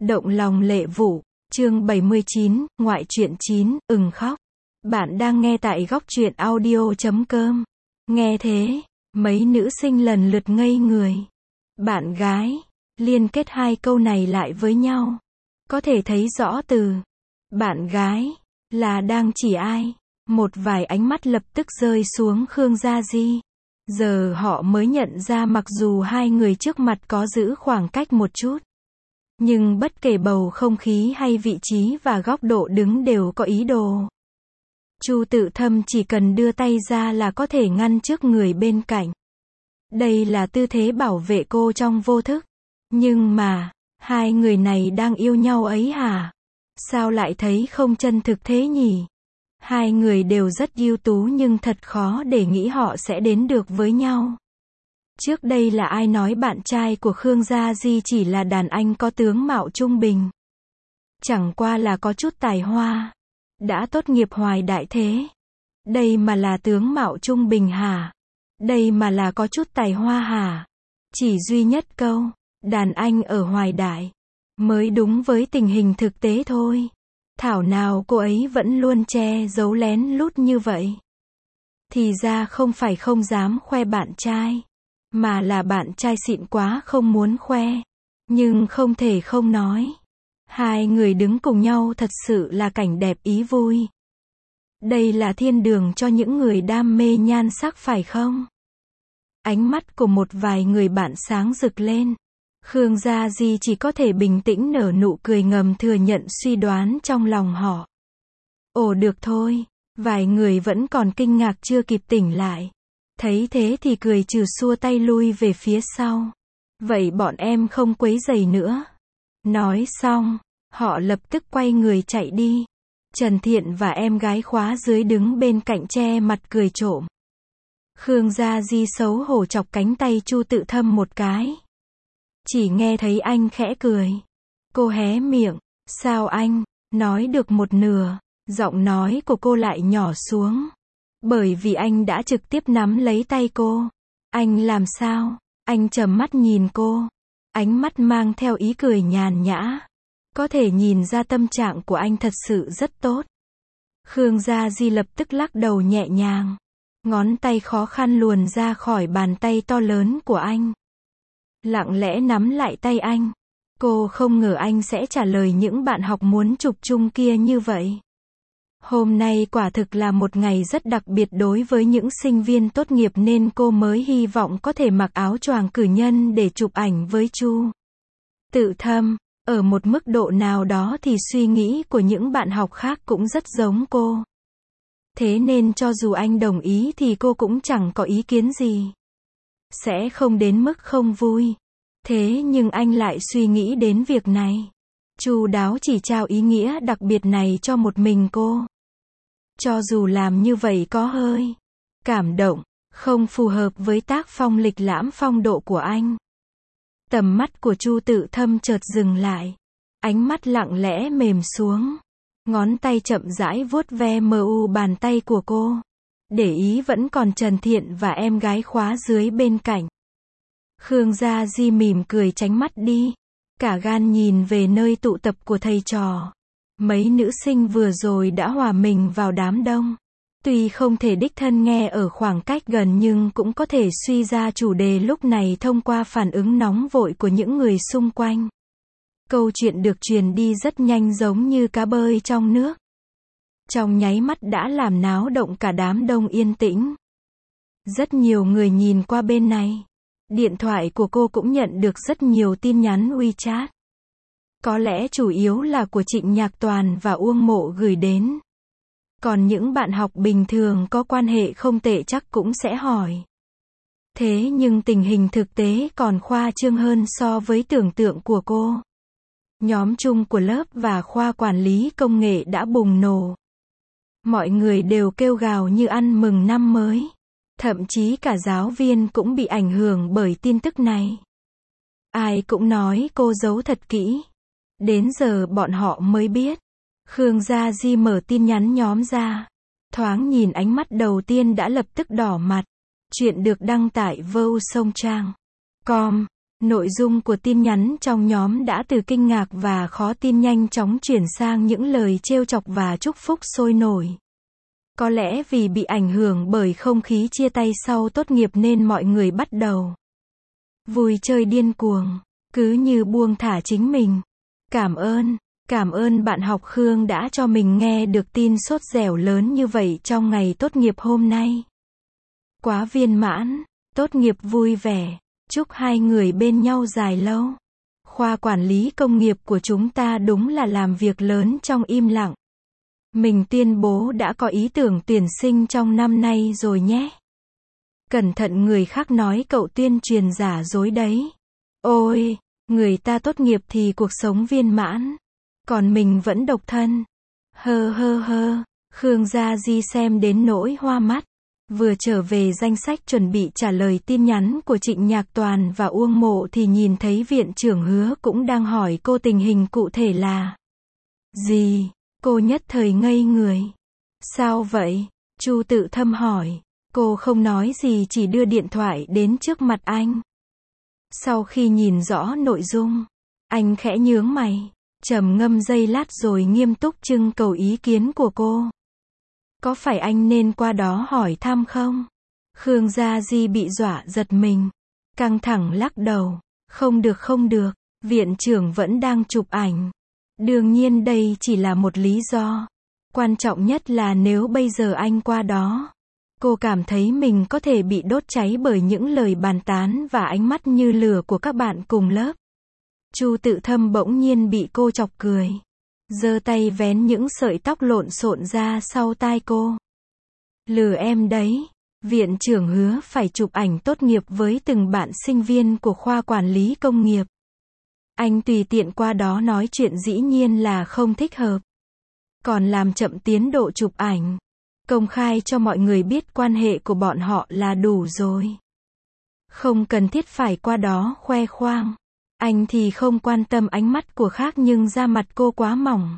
Động lòng lệ vụ, chương 79, ngoại truyện 9, ừng khóc. Bạn đang nghe tại góc truyện audio.com. Nghe thế, mấy nữ sinh lần lượt ngây người. Bạn gái, liên kết hai câu này lại với nhau. Có thể thấy rõ từ bạn gái là đang chỉ ai. Một vài ánh mắt lập tức rơi xuống Khương Gia Di. Giờ họ mới nhận ra mặc dù hai người trước mặt có giữ khoảng cách một chút, nhưng bất kể bầu không khí hay vị trí và góc độ đứng đều có ý đồ. Chu Tự Thâm chỉ cần đưa tay ra là có thể ngăn trước người bên cạnh. Đây là tư thế bảo vệ cô trong vô thức. Nhưng mà, hai người này đang yêu nhau ấy hả? Sao lại thấy không chân thực thế nhỉ? Hai người đều rất ưu tú nhưng thật khó để nghĩ họ sẽ đến được với nhau. Trước đây là ai nói bạn trai của Khương Gia Di chỉ là đàn anh có tướng mạo trung bình? Chẳng qua là có chút tài hoa. Đã tốt nghiệp Hoài Đại thế. Đây mà là tướng mạo trung bình hả? Đây mà là có chút tài hoa hả? Chỉ duy nhất câu, đàn anh ở Hoài Đại, mới đúng với tình hình thực tế thôi. Thảo nào cô ấy vẫn luôn che giấu lén lút như vậy. Thì ra không phải không dám khoe bạn trai, mà là bạn trai xịn quá không muốn khoe. Nhưng không thể không nói, hai người đứng cùng nhau thật sự là cảnh đẹp ý vui. Đây là thiên đường cho những người đam mê nhan sắc phải không? Ánh mắt của một vài người bạn sáng rực lên. Khương Gia Di chỉ có thể bình tĩnh nở nụ cười ngầm thừa nhận suy đoán trong lòng họ. Ồ được thôi, vài người vẫn còn kinh ngạc chưa kịp tỉnh lại. Thấy thế thì cười trừ xua tay lui về phía sau. Vậy bọn em không quấy rầy nữa. Nói xong, họ lập tức quay người chạy đi. Trần Thiện và em gái khóa dưới đứng bên cạnh che mặt cười trộm. Khương Gia Di xấu hổ chọc cánh tay Chu Tự Thâm một cái. Chỉ nghe thấy anh khẽ cười. Cô hé miệng, sao anh, nói được một nửa, giọng nói của cô lại nhỏ xuống. Bởi vì anh đã trực tiếp nắm lấy tay cô. Anh làm sao? Anh trầm mắt nhìn cô. Ánh mắt mang theo ý cười nhàn nhã. Có thể nhìn ra tâm trạng của anh thật sự rất tốt. Khương Gia Di lập tức lắc đầu nhẹ nhàng. Ngón tay khó khăn luồn ra khỏi bàn tay to lớn của anh. Lặng lẽ nắm lại tay anh. Cô không ngờ anh sẽ trả lời những bạn học muốn chụp chung kia như vậy. Hôm nay quả thực là một ngày rất đặc biệt đối với những sinh viên tốt nghiệp nên cô mới hy vọng có thể mặc áo choàng cử nhân để chụp ảnh với Chu Tự Thâm. Ở một mức độ nào đó thì suy nghĩ của những bạn học khác cũng rất giống cô. Thế nên cho dù anh đồng ý thì cô cũng chẳng có ý kiến gì. Sẽ không đến mức không vui. Thế nhưng anh lại suy nghĩ đến việc này. Chu đáo chỉ trao ý nghĩa đặc biệt này cho một mình cô. Cho dù làm như vậy có hơi cảm động, không phù hợp với tác phong lịch lãm phong độ của anh. Tầm mắt của Chu Tự Thâm chợt dừng lại. Ánh mắt lặng lẽ mềm xuống. Ngón tay chậm rãi vuốt ve bàn tay của cô. Để ý vẫn còn Trần Thiện và em gái khóa dưới bên cạnh. Khương Gia Di mỉm cười tránh mắt đi. Cả gan nhìn về nơi tụ tập của thầy trò. Mấy nữ sinh vừa rồi đã hòa mình vào đám đông. Tuy không thể đích thân nghe ở khoảng cách gần nhưng cũng có thể suy ra chủ đề lúc này thông qua phản ứng nóng vội của những người xung quanh. Câu chuyện được truyền đi rất nhanh giống như cá bơi trong nước. Trong nháy mắt đã làm náo động cả đám đông yên tĩnh. Rất nhiều người nhìn qua bên này. Điện thoại của cô cũng nhận được rất nhiều tin nhắn WeChat. Có lẽ chủ yếu là của Trịnh Nhạc Toàn và Uông Mộ gửi đến. Còn những bạn học bình thường có quan hệ không tệ chắc cũng sẽ hỏi. Thế nhưng tình hình thực tế còn khoa trương hơn so với tưởng tượng của cô. Nhóm chung của lớp và khoa quản lý công nghệ đã bùng nổ. Mọi người đều kêu gào như ăn mừng năm mới. Thậm chí cả giáo viên cũng bị ảnh hưởng bởi tin tức này. Ai cũng nói cô giấu thật kỹ. Đến giờ bọn họ mới biết. Khương Gia Di mở tin nhắn nhóm ra. Thoáng nhìn ánh mắt đầu tiên đã lập tức đỏ mặt. Chuyện được đăng tại vousongtrang.com. Nội dung của tin nhắn trong nhóm đã từ kinh ngạc và khó tin nhanh chóng chuyển sang những lời trêu chọc và chúc phúc sôi nổi. Có lẽ vì bị ảnh hưởng bởi không khí chia tay sau tốt nghiệp nên mọi người bắt đầu vui chơi điên cuồng, cứ như buông thả chính mình. Cảm ơn bạn học Khương đã cho mình nghe được tin sốt dẻo lớn như vậy trong ngày tốt nghiệp hôm nay. Quá viên mãn, tốt nghiệp vui vẻ, chúc hai người bên nhau dài lâu. Khoa quản lý công nghiệp của chúng ta đúng là làm việc lớn trong im lặng. Mình tuyên bố đã có ý tưởng tuyển sinh trong năm nay rồi nhé. Cẩn thận người khác nói cậu tuyên truyền giả dối đấy. Ôi, người ta tốt nghiệp thì cuộc sống viên mãn. Còn mình vẫn độc thân. Khương Gia Di xem đến nỗi hoa mắt. Vừa trở về danh sách chuẩn bị trả lời tin nhắn của Trịnh Nhạc Toàn và Uông Mộ thì nhìn thấy viện trưởng Hứa cũng đang hỏi cô tình hình cụ thể là gì. Cô nhất thời ngây người. Sao vậy? Chu Tự Thâm hỏi. Cô không nói gì chỉ đưa điện thoại đến trước mặt anh. Sau khi nhìn rõ nội dung, anh khẽ nhướng mày, trầm ngâm giây lát rồi nghiêm túc trưng cầu ý kiến của cô. Có phải anh nên qua đó hỏi thăm không? Khương Gia Di bị dọa giật mình. Căng thẳng lắc đầu. Không được, viện trưởng vẫn đang chụp ảnh. Đương nhiên đây chỉ là một lý do. Quan trọng nhất là nếu bây giờ anh qua đó, cô cảm thấy mình có thể bị đốt cháy bởi những lời bàn tán và ánh mắt như lửa của các bạn cùng lớp. Chu Tự Thâm bỗng nhiên bị cô chọc cười. Giơ tay vén những sợi tóc lộn xộn ra sau tai cô. Lừa em đấy. Viện trưởng Hứa phải chụp ảnh tốt nghiệp với từng bạn sinh viên của khoa quản lý công nghiệp. Anh tùy tiện qua đó nói chuyện dĩ nhiên là không thích hợp. Còn làm chậm tiến độ chụp ảnh. Công khai cho mọi người biết quan hệ của bọn họ là đủ rồi. Không cần thiết phải qua đó khoe khoang. Anh thì không quan tâm ánh mắt của khác nhưng da mặt cô quá mỏng.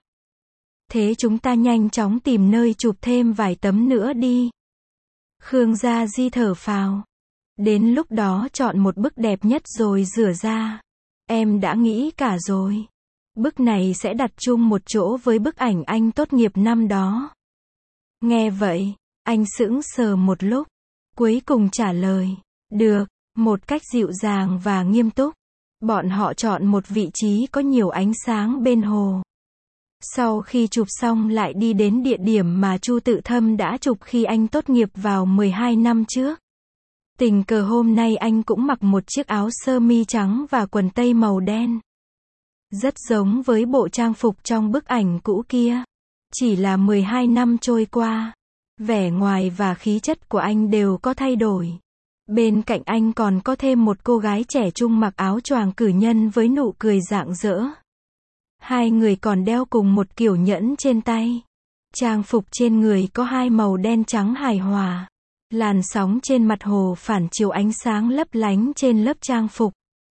Thế chúng ta nhanh chóng tìm nơi chụp thêm vài tấm nữa đi. Khương Gia Di thở phào. Đến lúc đó chọn một bức đẹp nhất rồi rửa ra. Em đã nghĩ cả rồi. Bức này sẽ đặt chung một chỗ với bức ảnh anh tốt nghiệp năm đó. Nghe vậy, anh sững sờ một lúc. Cuối cùng trả lời. Được, một cách dịu dàng và nghiêm túc. Bọn họ chọn một vị trí có nhiều ánh sáng bên hồ. Sau khi chụp xong lại đi đến địa điểm mà Chu Tự Thâm đã chụp khi anh tốt nghiệp vào 12 năm trước. Tình cờ hôm nay anh cũng mặc một chiếc áo sơ mi trắng và quần tây màu đen. Rất giống với bộ trang phục trong bức ảnh cũ kia. Chỉ là 12 năm trôi qua, vẻ ngoài và khí chất của anh đều có thay đổi. Bên cạnh anh còn có thêm một cô gái trẻ trung mặc áo choàng cử nhân với nụ cười rạng rỡ. Hai người còn đeo cùng một kiểu nhẫn trên tay. Trang phục trên người có hai màu đen trắng hài hòa. Làn sóng trên mặt hồ phản chiếu ánh sáng lấp lánh trên lớp trang phục.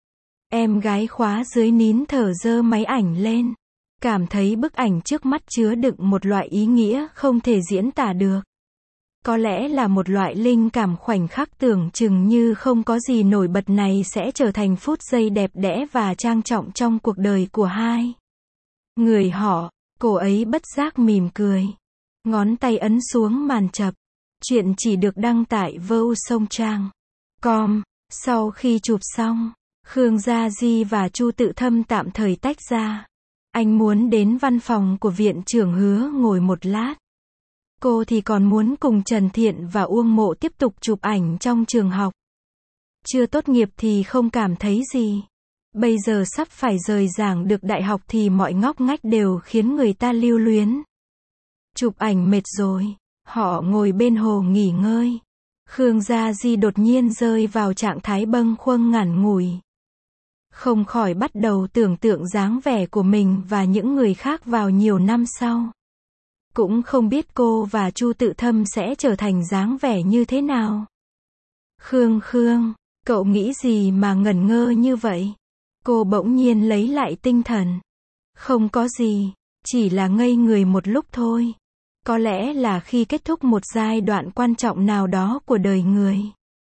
Em gái khóa dưới nín thở giơ máy ảnh lên. Cảm thấy bức ảnh trước mắt chứa đựng một loại ý nghĩa không thể diễn tả được. Có lẽ là một loại linh cảm khoảnh khắc tưởng chừng như không có gì nổi bật này sẽ trở thành phút giây đẹp đẽ và trang trọng trong cuộc đời của hai người họ. Cô ấy bất giác mỉm cười. Ngón tay ấn xuống màn chập. Chuyện chỉ được đăng tại vousongtrang.com. Sau khi chụp xong, Khương Gia Di và Chu Tự Thâm tạm thời tách ra. Anh muốn đến văn phòng của viện trưởng Hứa ngồi một lát. Cô thì còn muốn cùng Trần Thiện và Uông Mộ tiếp tục chụp ảnh trong trường học. Chưa tốt nghiệp thì không cảm thấy gì. Bây giờ sắp phải rời giảng được đại học thì mọi ngóc ngách đều khiến người ta lưu luyến. Chụp ảnh mệt rồi, họ ngồi bên hồ nghỉ ngơi. Khương Gia Di đột nhiên rơi vào trạng thái bâng khuâng ngản ngủi. Không khỏi bắt đầu tưởng tượng dáng vẻ của mình và những người khác vào nhiều năm sau. Cũng không biết cô và Chu Tự Thâm sẽ trở thành dáng vẻ như thế nào. Khương, cậu nghĩ gì mà ngẩn ngơ như vậy? Cô bỗng nhiên lấy lại tinh thần. Không có gì, chỉ là ngây người một lúc thôi. Có lẽ là khi kết thúc một giai đoạn quan trọng nào đó của đời người.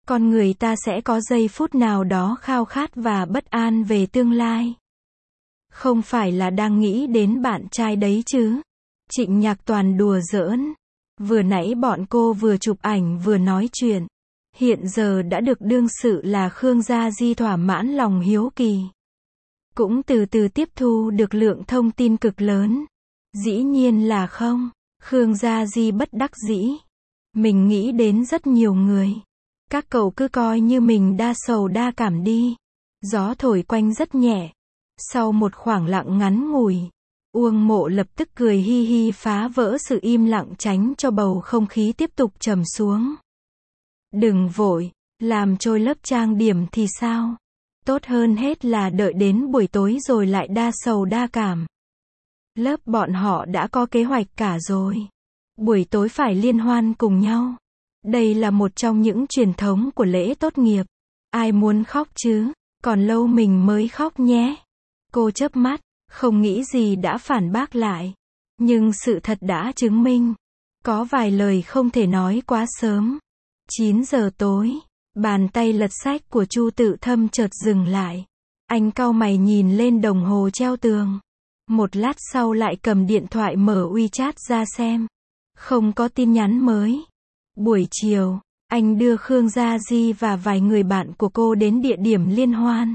con người ta sẽ có giây phút nào đó khao khát và bất an về tương lai. Không phải là đang nghĩ đến bạn trai đấy chứ? Trịnh Nhạc Toàn đùa giỡn. Vừa nãy bọn cô vừa chụp ảnh vừa nói chuyện. Hiện giờ đã được đương sự là Khương Gia Di thỏa mãn lòng hiếu kỳ. Cũng từ từ tiếp thu được lượng thông tin cực lớn. Dĩ nhiên là không. Khương Gia Di bất đắc dĩ. Mình nghĩ đến rất nhiều người. Các cậu cứ coi như mình đa sầu đa cảm đi. Gió thổi quanh rất nhẹ. Sau một khoảng lặng ngắn ngủi, Uông Mộ lập tức cười hi hi phá vỡ sự im lặng tránh cho bầu không khí tiếp tục trầm xuống. Đừng vội, làm trôi lớp trang điểm thì sao? Tốt hơn hết là đợi đến buổi tối rồi lại đa sầu đa cảm. Lớp bọn họ đã có kế hoạch cả rồi. Buổi tối phải liên hoan cùng nhau. Đây là một trong những truyền thống của lễ tốt nghiệp. Ai muốn khóc chứ? Còn lâu mình mới khóc nhé. Cô chớp mắt, không nghĩ gì đã phản bác lại. Nhưng sự thật đã chứng minh. Có vài lời không thể nói quá sớm. 9 giờ tối, bàn tay lật sách của Chu Tự Thâm chợt dừng lại. Anh cau mày nhìn lên đồng hồ treo tường. Một lát sau lại cầm điện thoại mở WeChat ra xem. Không có tin nhắn mới. Buổi chiều, anh đưa Khương Gia Di và vài người bạn của cô đến địa điểm liên hoan.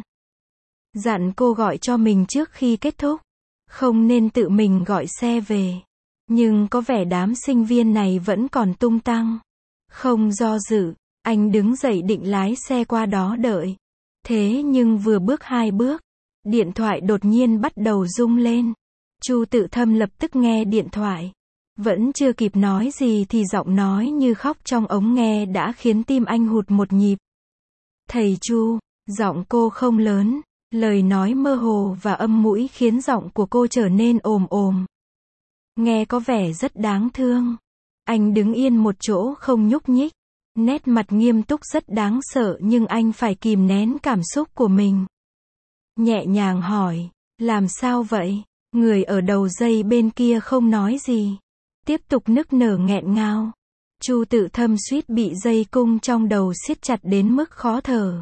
Dặn cô gọi cho mình trước khi kết thúc. Không nên tự mình gọi xe về. Nhưng có vẻ đám sinh viên này vẫn còn tung tăng. Không do dự, anh đứng dậy định lái xe qua đó đợi. Thế nhưng vừa bước 2 bước, điện thoại đột nhiên bắt đầu rung lên. Chu Tự Thâm lập tức nghe điện thoại. Vẫn chưa kịp nói gì thì giọng nói như khóc trong ống nghe đã khiến tim anh hụt một nhịp. Thầy Chu, giọng cô không lớn, lời nói mơ hồ và âm mũi khiến giọng của cô trở nên ồm ồm. Nghe có vẻ rất đáng thương. Anh đứng yên một chỗ không nhúc nhích. Nét mặt nghiêm túc rất đáng sợ nhưng anh phải kìm nén cảm xúc của mình. Nhẹ nhàng hỏi, làm sao vậy? Người ở đầu dây bên kia không nói gì. Tiếp tục nức nở nghẹn ngào. Chu Tự Thâm suýt bị dây cung trong đầu siết chặt đến mức khó thở.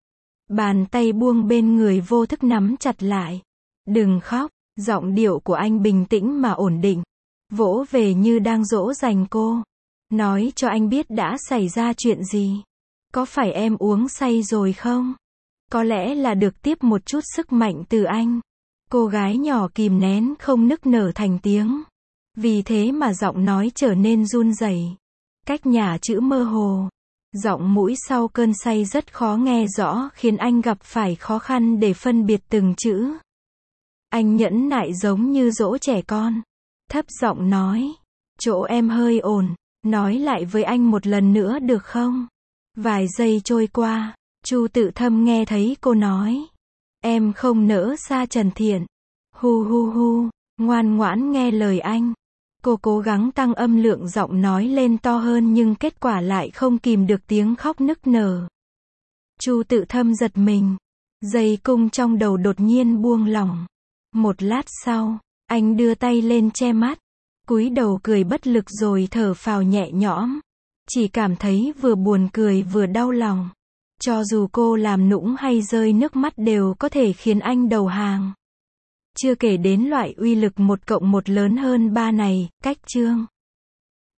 Bàn tay buông bên người vô thức nắm chặt lại. Đừng khóc, giọng điệu của anh bình tĩnh mà ổn định. Vỗ về như đang dỗ dành cô. Nói cho anh biết đã xảy ra chuyện gì. Có phải em uống say rồi không? Có lẽ là được tiếp một chút sức mạnh từ anh. Cô gái nhỏ kìm nén không nức nở thành tiếng. Vì thế mà giọng nói trở nên run rẩy. Cách nhả chữ mơ hồ. Giọng mũi sau cơn say rất khó nghe rõ khiến anh gặp phải khó khăn để phân biệt từng chữ. Anh nhẫn nại giống như dỗ trẻ con. Thấp giọng nói. Chỗ em hơi ồn. Nói lại với anh một lần nữa được không? Vài giây trôi qua. Chu Tự Thâm nghe thấy cô nói. Em không nỡ xa Trần Thiện. Hu hu hu. Ngoan ngoãn nghe lời anh. Cô cố gắng tăng âm lượng giọng nói lên to hơn nhưng kết quả lại không kìm được tiếng khóc nức nở. Chu Tự Thâm giật mình. Dây cung trong đầu đột nhiên buông lỏng. Một lát sau, anh đưa tay lên che mắt. Cúi đầu cười bất lực rồi thở phào nhẹ nhõm. Chỉ cảm thấy vừa buồn cười vừa đau lòng. Cho dù cô làm nũng hay rơi nước mắt đều có thể khiến anh đầu hàng. Chưa kể đến loại uy lực 1+1 lớn hơn 3 này, cách chương.